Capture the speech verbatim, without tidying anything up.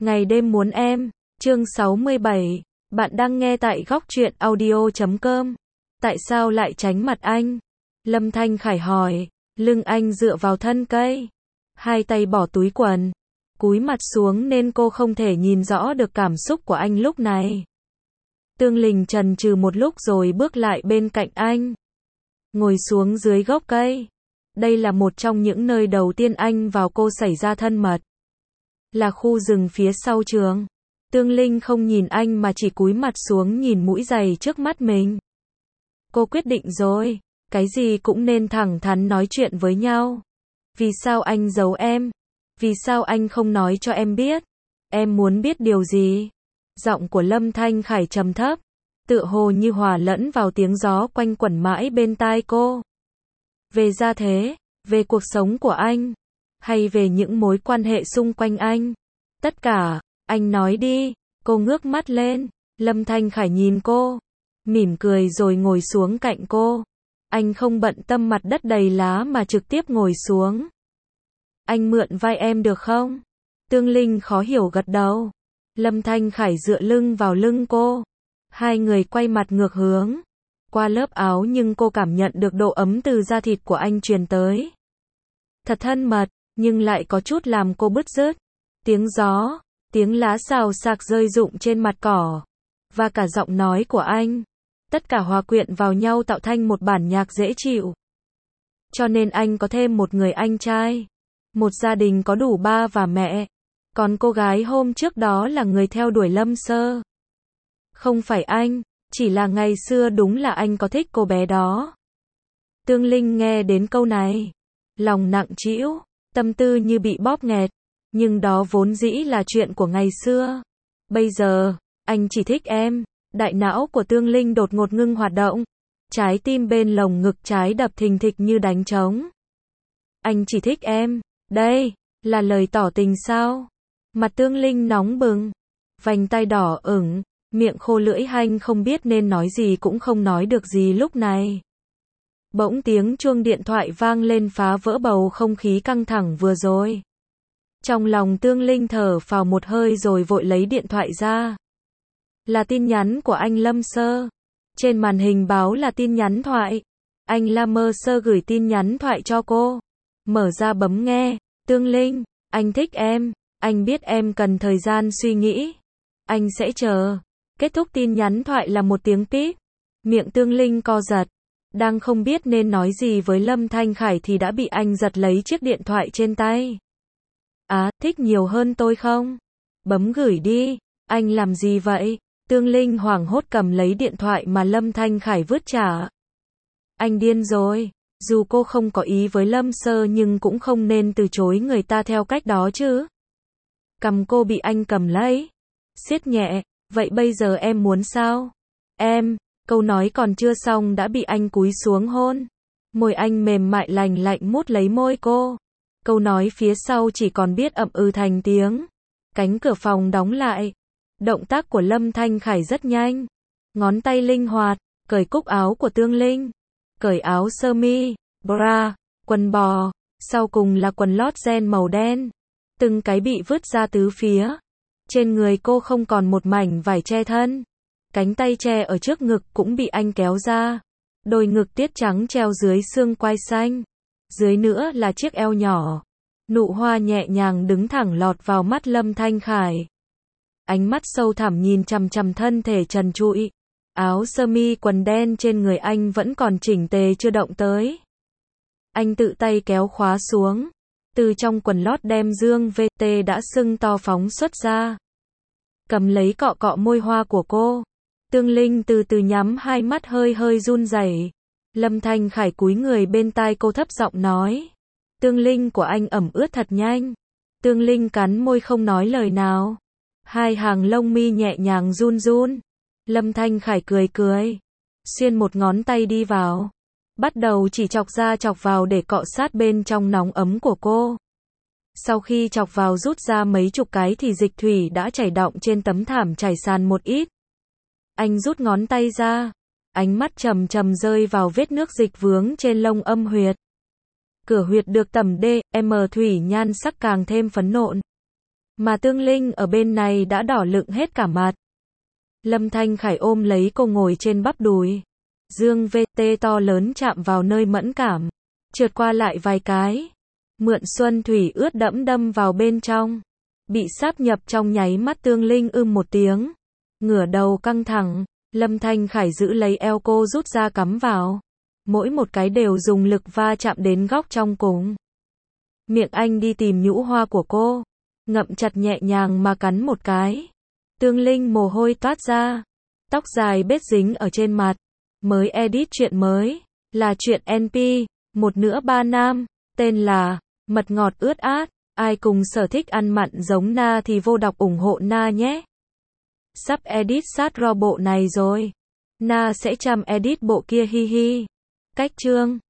Ngày đêm muốn em, chương sáu mươi bảy, bạn đang nghe tại góc truyện audio chấm com. Tại sao lại tránh mặt anh? Lâm Thanh Khải hỏi, lưng anh dựa vào thân cây, hai tay bỏ túi quần, cúi mặt xuống nên cô không thể nhìn rõ được cảm xúc của anh lúc này. Tương Linh chần chừ một lúc rồi bước lại bên cạnh anh, ngồi xuống dưới gốc cây. Đây là một trong những nơi đầu tiên anh và cô xảy ra thân mật. Là khu rừng phía sau trường. Tương Linh không nhìn anh mà chỉ cúi mặt xuống nhìn mũi giày trước mắt mình. Cô quyết định rồi, cái gì cũng nên thẳng thắn nói chuyện với nhau. Vì sao anh giấu em? Vì sao anh không nói cho em biết? Em muốn biết điều gì? Giọng của Lâm Thanh Khải trầm thấp, tựa hồ như hòa lẫn vào tiếng gió quanh quẩn mãi bên tai cô. Về gia thế, về cuộc sống của anh, hay về những mối quan hệ xung quanh anh? Tất cả, anh nói đi. Cô ngước mắt lên, Lâm Thanh Khải nhìn cô, mỉm cười rồi ngồi xuống cạnh cô. Anh không bận tâm mặt đất đầy lá mà trực tiếp ngồi xuống. Anh mượn vai em được không? Tương Linh khó hiểu gật đầu. Lâm Thanh Khải dựa lưng vào lưng cô. Hai người quay mặt ngược hướng. Qua lớp áo nhưng cô cảm nhận được độ ấm từ da thịt của anh truyền tới. Thật thân mật, nhưng lại có chút làm cô bứt rứt. Tiếng gió, tiếng lá xào xạc rơi rụng trên mặt cỏ, và cả giọng nói của anh. Tất cả hòa quyện vào nhau tạo thành một bản nhạc dễ chịu. Cho nên anh có thêm một người anh trai. Một gia đình có đủ ba và mẹ. Còn cô gái hôm trước đó là người theo đuổi Lâm Sơ. Không phải anh, chỉ là ngày xưa đúng là anh có thích cô bé đó. Tương Linh nghe đến câu này, lòng nặng trĩu, tâm tư như bị bóp nghẹt. Nhưng đó vốn dĩ là chuyện của ngày xưa. Bây giờ, anh chỉ thích em. Đại não của Tương Linh đột ngột ngưng hoạt động. Trái tim bên lồng ngực trái đập thình thịch như đánh trống. Anh chỉ thích em. Đây, là lời tỏ tình sao? Mặt Tương Linh nóng bừng. Vành tai đỏ ửng, miệng khô lưỡi hanh không biết nên nói gì cũng không nói được gì lúc này. Bỗng tiếng chuông điện thoại vang lên phá vỡ bầu không khí căng thẳng vừa rồi. Trong lòng Tương Linh thở phào một hơi rồi vội lấy điện thoại ra. Là tin nhắn của anh Lâm Sơ. Trên màn hình báo là tin nhắn thoại. Anh Lâm Sơ gửi tin nhắn thoại cho cô. Mở ra bấm nghe. Tương Linh, anh thích em. Anh biết em cần thời gian suy nghĩ. Anh sẽ chờ. Kết thúc tin nhắn thoại là một tiếng píp. Miệng Tương Linh co giật. Đang không biết nên nói gì với Lâm Thanh Khải thì đã bị anh giật lấy chiếc điện thoại trên tay. À, thích nhiều hơn tôi không? Bấm gửi đi. Anh làm gì vậy? Tương Linh hoảng hốt cầm lấy điện thoại mà Lâm Thanh Khải vứt trả. Anh điên rồi. Dù cô không có ý với Lâm Sơ nhưng cũng không nên từ chối người ta theo cách đó chứ. Cầm cô bị anh cầm lấy. Siết nhẹ. Vậy bây giờ em muốn sao? Em, câu nói còn chưa xong đã bị anh cúi xuống hôn. Môi anh mềm mại lành lạnh mút lấy môi cô. Câu nói phía sau chỉ còn biết ậm ừ thành tiếng. Cánh cửa phòng đóng lại. Động tác của Lâm Thanh Khải rất nhanh. Ngón tay linh hoạt, cởi cúc áo của Tương Linh. Cởi áo sơ mi, bra, quần bò. Sau cùng là quần lót ren màu đen. Từng cái bị vứt ra tứ phía. Trên người cô không còn một mảnh vải che thân. Cánh tay che ở trước ngực cũng bị anh kéo ra. Đôi ngực tiết trắng treo dưới xương quai xanh. Dưới nữa là chiếc eo nhỏ. Nụ hoa nhẹ nhàng đứng thẳng lọt vào mắt Lâm Thanh Khải. Ánh mắt sâu thẳm nhìn chằm chằm thân thể trần trụi. Áo sơ mi quần đen trên người anh vẫn còn chỉnh tề chưa động tới. Anh tự tay kéo khóa xuống. Từ trong quần lót đem dương vê tê đã sưng to phóng xuất ra. Cầm lấy cọ cọ môi hoa của cô. Tương Linh từ từ nhắm hai mắt hơi hơi run rẩy. Lâm Thanh Khải cúi người bên tai cô thấp giọng nói. Tương Linh của anh ẩm ướt thật nhanh. Tương Linh cắn môi không nói lời nào. Hai hàng lông mi nhẹ nhàng run run. Lâm Thanh Khải cười cười. Xuyên một ngón tay đi vào. Bắt đầu chỉ chọc ra chọc vào để cọ sát bên trong nóng ấm của cô. Sau khi chọc vào rút ra mấy chục cái thì dịch thủy đã chảy đọng trên tấm thảm trải sàn một ít. Anh rút ngón tay ra. Ánh mắt trầm trầm rơi vào vết nước dịch vướng trên lông âm huyệt. Cửa huyệt được tẩm D, M thủy nhan sắc càng thêm phấn nộn. Mà Tương Linh ở bên này đã đỏ lựng hết cả mặt. Lâm Thanh Khải ôm lấy cô ngồi trên bắp đùi. Dương vê tê to lớn chạm vào nơi mẫn cảm. Trượt qua lại vài cái. Mượn xuân thủy ướt đẫm đâm vào bên trong. Bị sáp nhập trong nháy mắt Tương Linh ưm một tiếng. Ngửa đầu căng thẳng. Lâm Thanh Khải giữ lấy eo cô rút ra cắm vào. Mỗi một cái đều dùng lực va chạm đến góc trong cùng. Miệng anh đi tìm nhũ hoa của cô. Ngậm chặt nhẹ nhàng mà cắn một cái. Tương Linh mồ hôi toát ra. Tóc dài bết dính ở trên mặt. Mới edit chuyện mới. Là chuyện en pê. Một nữa ba nam. Tên là Mật ngọt ướt át. Ai cùng sở thích ăn mặn giống Na thì vô đọc ủng hộ Na nhé. Sắp edit sát ro bộ này rồi. Na sẽ chăm edit bộ kia hi hi. Cách chương